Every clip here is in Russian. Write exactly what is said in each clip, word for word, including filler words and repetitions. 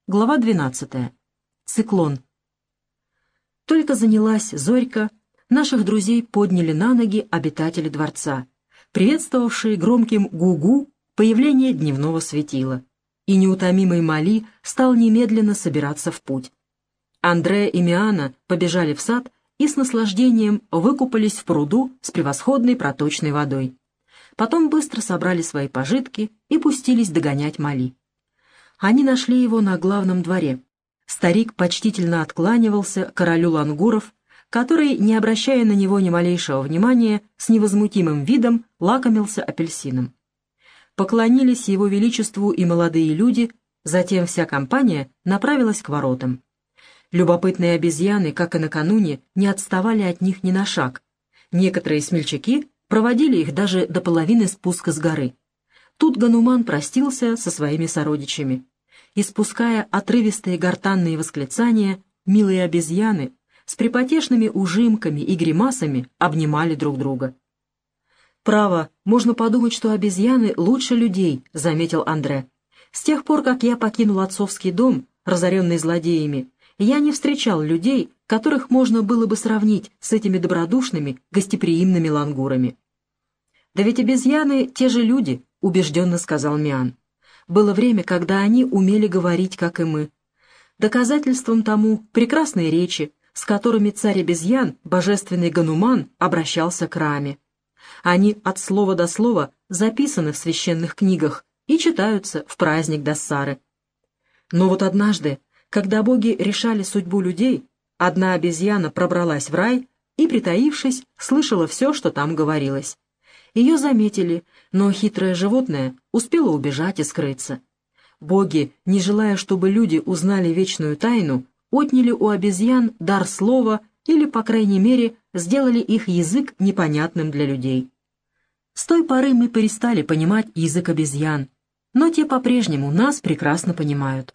Глава двенадцатая. Циклон. Только занялась зорька, наших друзей подняли на ноги обитатели дворца, приветствовавшие громким гу-гу появление дневного светила, и неутомимый Мали стал немедленно собираться в путь. Андре и Миана побежали в сад и с наслаждением выкупались в пруду с превосходной проточной водой. Потом быстро собрали свои пожитки и пустились догонять Мали. Они нашли его на главном дворе. Старик почтительно откланивался королю лангуров, который, не обращая на него ни малейшего внимания, с невозмутимым видом лакомился апельсином. Поклонились его величеству и молодые люди, затем вся компания направилась к воротам. Любопытные обезьяны, как и накануне, не отставали от них ни на шаг. Некоторые смельчаки проводили их даже до половины спуска с горы. Тут Гануман простился со своими сородичами. Испуская отрывистые гортанные восклицания, милые обезьяны с припотешными ужимками и гримасами обнимали друг друга. «Право, можно подумать, что обезьяны лучше людей», — заметил Андре. «С тех пор, как я покинул отцовский дом, разоренный злодеями, я не встречал людей, которых можно было бы сравнить с этими добродушными, гостеприимными лангурами». «Да ведь обезьяны — те же люди», — убежденно сказал Миан. «Было время, когда они умели говорить, как и мы. Доказательством тому прекрасные речи, с которыми царь обезьян, божественный Гануман, обращался к Раме. Они от слова до слова записаны в священных книгах и читаются в праздник Дассары. Но вот однажды, когда боги решали судьбу людей, одна обезьяна пробралась в рай и, притаившись, слышала все, что там говорилось. Ее заметили, но хитрое животное успело убежать и скрыться. Боги, не желая, чтобы люди узнали вечную тайну, отняли у обезьян дар слова или, по крайней мере, сделали их язык непонятным для людей. С той поры мы перестали понимать язык обезьян, но те по-прежнему нас прекрасно понимают.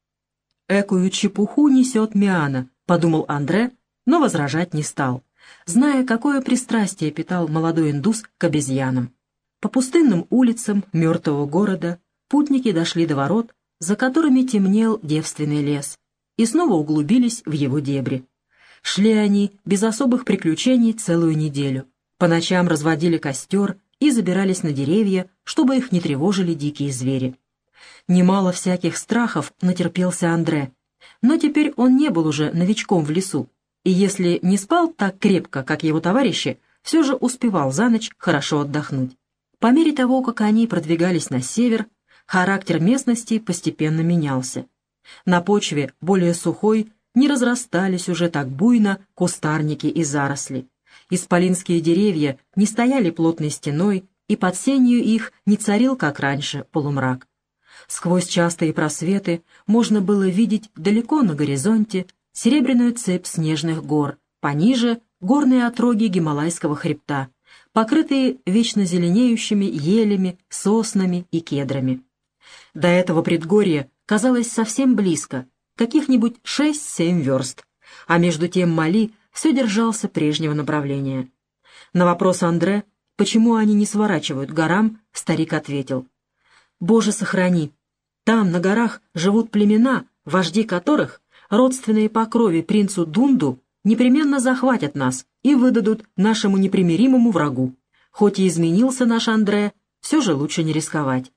«Экую чепуху несет Миана», — подумал Андре, но возражать не стал, зная, какое пристрастие питал молодой индус к обезьянам. По пустынным улицам мертвого города путники дошли до ворот, за которыми темнел девственный лес, и снова углубились в его дебри. Шли они без особых приключений целую неделю. По ночам разводили костер и забирались на деревья, чтобы их не тревожили дикие звери. Немало всяких страхов натерпелся Андре, но теперь он не был уже новичком в лесу, и если не спал так крепко, как его товарищи, все же успевал за ночь хорошо отдохнуть. По мере того, как они продвигались на север, характер местности постепенно менялся. На почве, более сухой, не разрастались уже так буйно кустарники и заросли. Исполинские деревья не стояли плотной стеной, и под сенью их не царил, как раньше, полумрак. Сквозь частые просветы можно было видеть далеко на горизонте серебряную цепь снежных гор, пониже — горные отроги Гималайского хребта, покрытые вечно зеленеющими елями, соснами и кедрами. До этого предгорья казалось совсем близко, каких-нибудь шесть-семь верст, а между тем Мали все держался прежнего направления. На вопрос Андре, почему они не сворачивают к горам, старик ответил: «Боже, сохрани! Там, на горах, живут племена, вожди которых, родственные по крови принцу Дунду, непременно захватят нас и выдадут нашему непримиримому врагу. Хоть и изменился наш Андре, все же лучше не рисковать».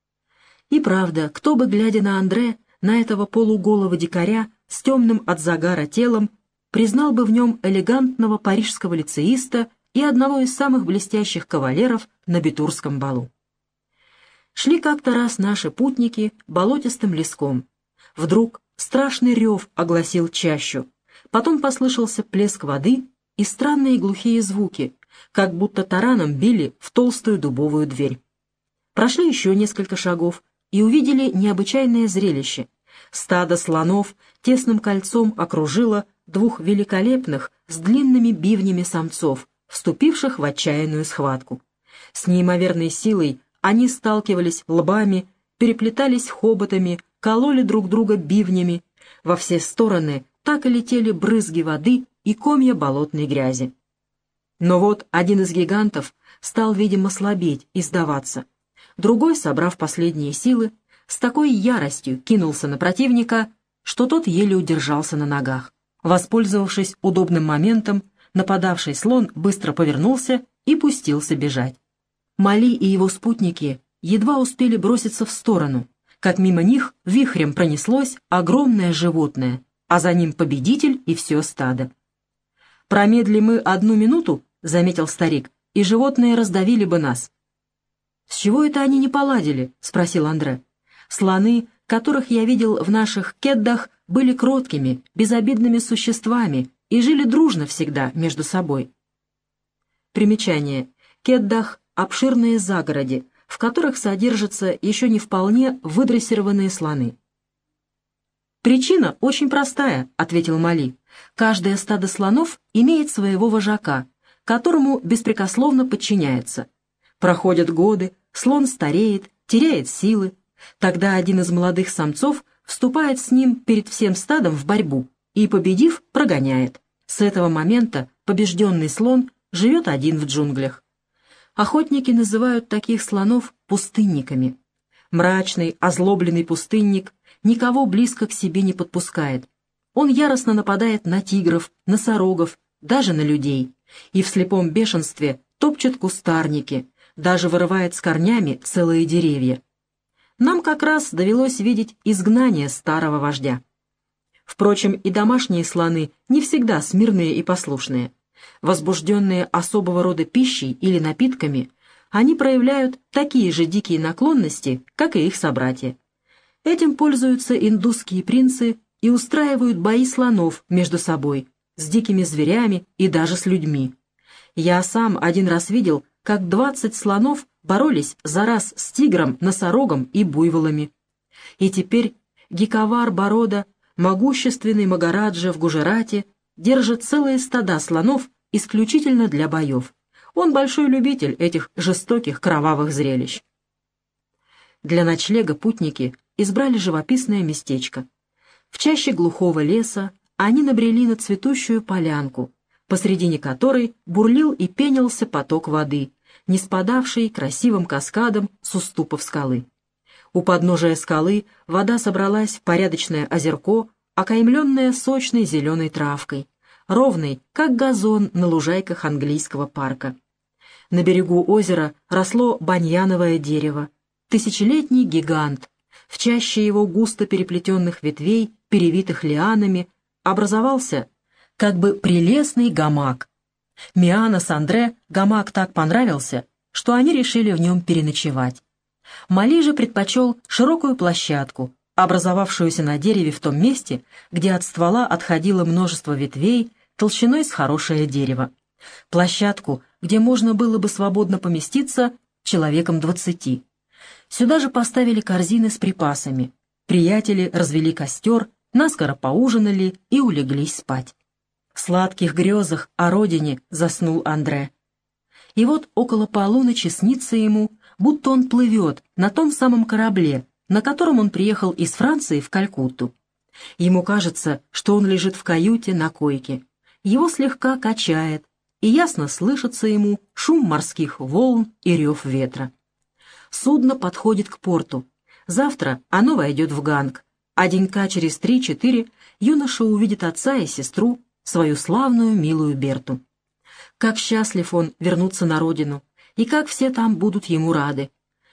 И правда, кто бы, глядя на Андре, на этого полуголого дикаря с темным от загара телом, признал бы в нем элегантного парижского лицеиста и одного из самых блестящих кавалеров на Битурском балу. Шли как-то раз наши путники болотистым леском. Вдруг страшный рев огласил чащу, потом послышался плеск воды и странные глухие звуки, как будто тараном били в толстую дубовую дверь. Прошли еще несколько шагов и увидели необычайное зрелище. Стадо слонов тесным кольцом окружило двух великолепных с длинными бивнями самцов, вступивших в отчаянную схватку. С неимоверной силой они сталкивались лбами, переплетались хоботами, кололи друг друга бивнями. Во все стороны так и летели брызги воды и комья болотной грязи. Но вот один из гигантов стал, видимо, слабеть и сдаваться. Другой, собрав последние силы, с такой яростью кинулся на противника, что тот еле удержался на ногах. Воспользовавшись удобным моментом, нападавший слон быстро повернулся и пустился бежать. Мали и его спутники едва успели броситься в сторону, как мимо них вихрем пронеслось огромное животное, а за ним победитель и все стадо. «Промедли мы одну минуту, — заметил старик, — и животные раздавили бы нас». «С чего это они не поладили?» — спросил Андре. «Слоны, которых я видел в наших кеддах, были кроткими, безобидными существами и жили дружно всегда между собой». Примечание. Кеддах — обширные загороди, в которых содержатся еще не вполне выдрессированные слоны. «Причина очень простая», — ответил Мали. «Каждое стадо слонов имеет своего вожака, которому беспрекословно подчиняется. Проходят годы, слон стареет, теряет силы. Тогда один из молодых самцов вступает с ним перед всем стадом в борьбу и, победив, прогоняет. С этого момента побежденный слон живет один в джунглях. Охотники называют таких слонов пустынниками. Мрачный, озлобленный пустынник никого близко к себе не подпускает. Он яростно нападает на тигров, носорогов, даже на людей, и в слепом бешенстве топчет кустарники, даже вырывает с корнями целые деревья. Нам как раз довелось видеть изгнание старого вождя. Впрочем, и домашние слоны не всегда смирные и послушные. Возбужденные особого рода пищей или напитками, они проявляют такие же дикие наклонности, как и их собратья. Этим пользуются индусские принцы и устраивают бои слонов между собой, с дикими зверями и даже с людьми. Я сам один раз видел, как двадцать слонов боролись за раз с тигром, носорогом и буйволами. И теперь Гикавар Борода, могущественный Магараджа в Гуджарате, держит целые стада слонов исключительно для боев. Он большой любитель этих жестоких кровавых зрелищ. Для ночлега путники избрали живописное местечко. В чаще глухого леса они набрели на цветущую полянку, посредине которой бурлил и пенился поток воды, не спадавший красивым каскадом с уступов скалы. У подножия скалы вода собралась в порядочное озерко, окаймленное сочной зеленой травкой, ровной, как газон на лужайках английского парка. На берегу озера росло баньяновое дерево, тысячелетний гигант. В чаще его густо переплетенных ветвей, перевитых лианами, образовался как бы прелестный гамак. Миана с Андре гамак так понравился, что они решили в нем переночевать. Мали же предпочел широкую площадку, образовавшуюся на дереве в том месте, где от ствола отходило множество ветвей толщиной с хорошее дерево. Площадку, где можно было бы свободно поместиться человеком двадцати. Сюда же поставили корзины с припасами. Приятели развели костер, наскоро поужинали и улеглись спать. В сладких грезах о родине заснул Андре. И вот около полуночи снится ему, будто он плывет на том самом корабле, на котором он приехал из Франции в Калькутту. Ему кажется, что он лежит в каюте на койке. Его слегка качает, и ясно слышится ему шум морских волн и рев ветра. Судно подходит к порту. Завтра оно войдет в Ганг, а денька через три-четыре юноша увидит отца и сестру, свою славную милую Берту. Как счастлив он вернуться на родину, и как все там будут ему рады.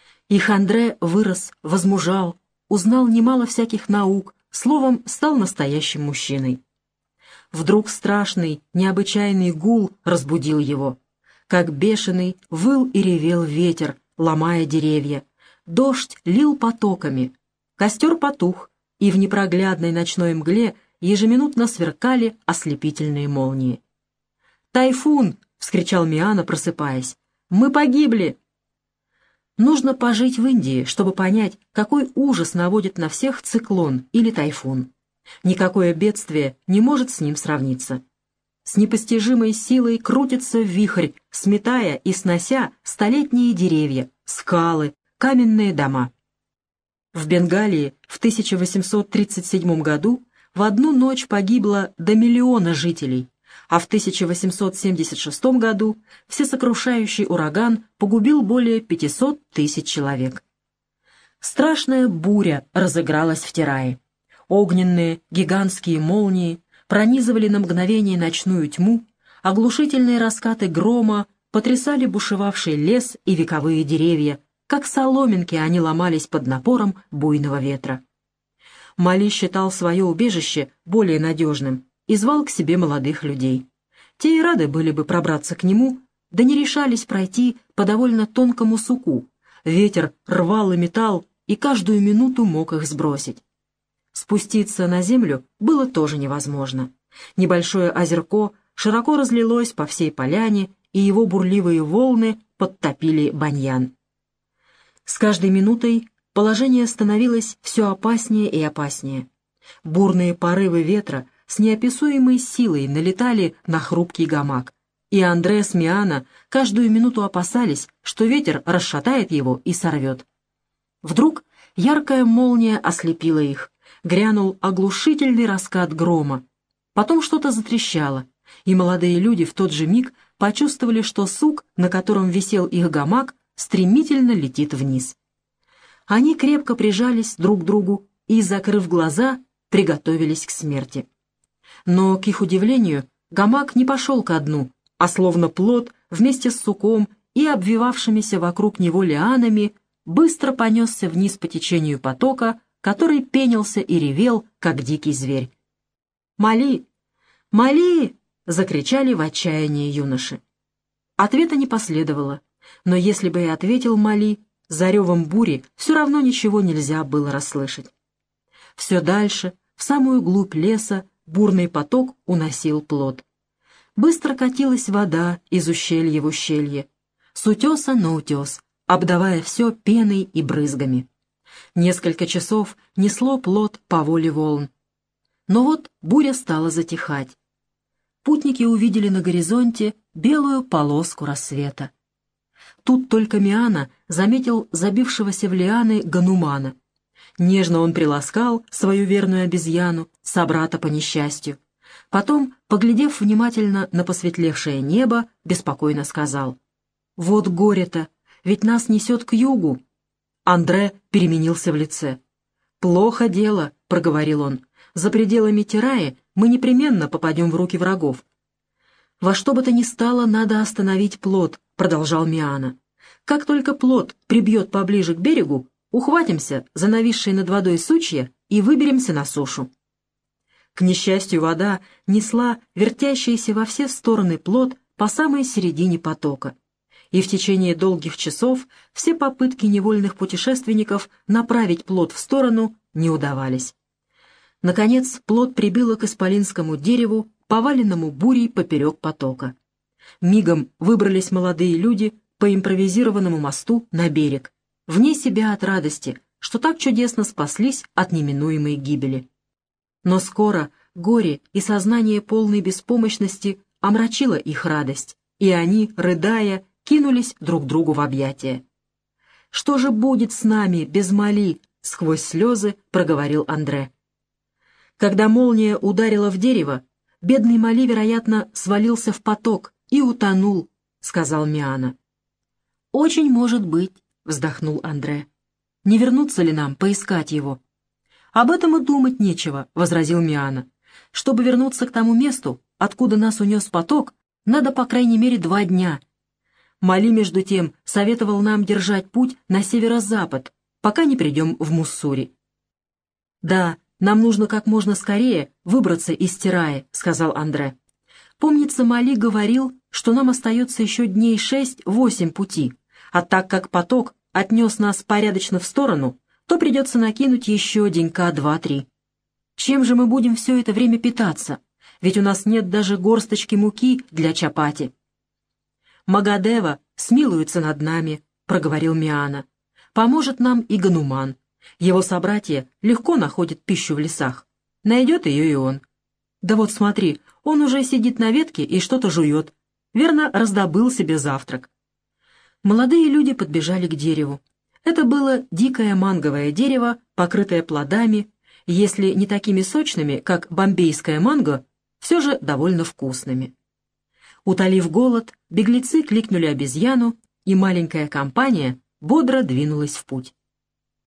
Их Андре вырос, возмужал, узнал немало всяких наук, словом, стал настоящим мужчиной. Вдруг страшный, необычайный гул разбудил его. Как бешеный выл и ревел ветер, ломая деревья. Дождь лил потоками. Костер потух, и в непроглядной ночной мгле ежеминутно сверкали ослепительные молнии. «Тайфун!» — вскричал Миана, просыпаясь. «Мы погибли!» Нужно пожить в Индии, чтобы понять, какой ужас наводит на всех циклон или тайфун. Никакое бедствие не может с ним сравниться. С непостижимой силой крутится вихрь, сметая и снося столетние деревья, скалы, каменные дома. В Бенгалии в тысяча восемьсот тридцать седьмом году в одну ночь погибло до миллиона жителей, а в тысяча восемьсот семьдесят шестом году всесокрушающий ураган погубил более пятисот тысяч человек. Страшная буря разыгралась в Тирае. Огненные гигантские молнии пронизывали на мгновение ночную тьму, оглушительные раскаты грома потрясали бушевавший лес и вековые деревья, как соломинки они ломались под напором буйного ветра. Мали считал свое убежище более надежным и звал к себе молодых людей. Те и рады были бы пробраться к нему, да не решались пройти по довольно тонкому суку. Ветер рвал и метал, и каждую минуту мог их сбросить. Спуститься на землю было тоже невозможно. Небольшое озерко широко разлилось по всей поляне, и его бурливые волны подтопили баньян. С каждой минутой положение становилось все опаснее и опаснее. Бурные порывы ветра с неописуемой силой налетали на хрупкий гамак, и Андре с Миана каждую минуту опасались, что ветер расшатает его и сорвет. Вдруг яркая молния ослепила их, грянул оглушительный раскат грома. Потом что-то затрещало, и молодые люди в тот же миг почувствовали, что сук, на котором висел их гамак, стремительно летит вниз. Они крепко прижались друг к другу и, закрыв глаза, приготовились к смерти. Но, к их удивлению, гамак не пошел ко дну, а словно плот вместе с суком и обвивавшимися вокруг него лианами быстро понесся вниз по течению потока, который пенился и ревел, как дикий зверь. «Мали! Мали!» — закричали в отчаянии юноши. Ответа не последовало, но если бы и ответил Мали, за ревом бури все равно ничего нельзя было расслышать. Все дальше, в самую глубь леса, бурный поток уносил плот. Быстро катилась вода из ущелья в ущелье, с утеса на утес, обдавая все пеной и брызгами. Несколько часов несло плот по воле волн. Но вот буря стала затихать. Путники увидели на горизонте белую полоску рассвета. Тут только Миана заметил забившегося в лианы Ганумана. Нежно он приласкал свою верную обезьяну, собрата по несчастью. Потом, поглядев внимательно на посветлевшее небо, беспокойно сказал: «Вот горе-то, ведь нас несет к югу». Андре переменился в лице. «Плохо дело», — проговорил он. «За пределами Тираи мы непременно попадем в руки врагов». «Во что бы то ни стало, надо остановить плот», — продолжал Миана. «Как только плот прибьет поближе к берегу, ухватимся за нависшие над водой сучья и выберемся на сушу». К несчастью, вода несла вертящийся во все стороны плот по самой середине потока, и в течение долгих часов все попытки невольных путешественников направить плот в сторону не удавались. Наконец плот прибило к исполинскому дереву, поваленному бурей поперек потока. Мигом выбрались молодые люди по импровизированному мосту на берег, вне себя от радости, что так чудесно спаслись от неминуемой гибели. Но скоро горе и сознание полной беспомощности омрачило их радость, и они, рыдая, кинулись друг другу в объятия. «Что же будет с нами без Мали?» — сквозь слезы проговорил Андре. Когда молния ударила в дерево, бедный Мали, вероятно, свалился в поток и утонул, — сказал Миана. «Очень может быть», — вздохнул Андре. «Не вернуться ли нам поискать его?» «Об этом и думать нечего», — возразил Миана. «Чтобы вернуться к тому месту, откуда нас унес поток, надо по крайней мере два дня. Мали, между тем, советовал нам держать путь на северо-запад, пока не придем в Муссури». «Да, нам нужно как можно скорее выбраться из Тираи», — сказал Андре. «Помнится, Мали говорил, что нам остается еще дней шесть-восемь пути, а так как поток отнес нас порядочно в сторону, то придется накинуть еще денька два-три. Чем же мы будем все это время питаться? Ведь у нас нет даже горсточки муки для чапати». «Магадева смилуется над нами», — проговорил Миана. «Поможет нам и Гануман. Его собратья легко находят пищу в лесах. Найдет ее и он. Да вот смотри, он уже сидит на ветке и что-то жует. Верно, раздобыл себе завтрак». Молодые люди подбежали к дереву. Это было дикое манговое дерево, покрытое плодами, если не такими сочными, как бомбейское манго, все же довольно вкусными. Утолив голод, беглецы кликнули обезьяну, и маленькая компания бодро двинулась в путь.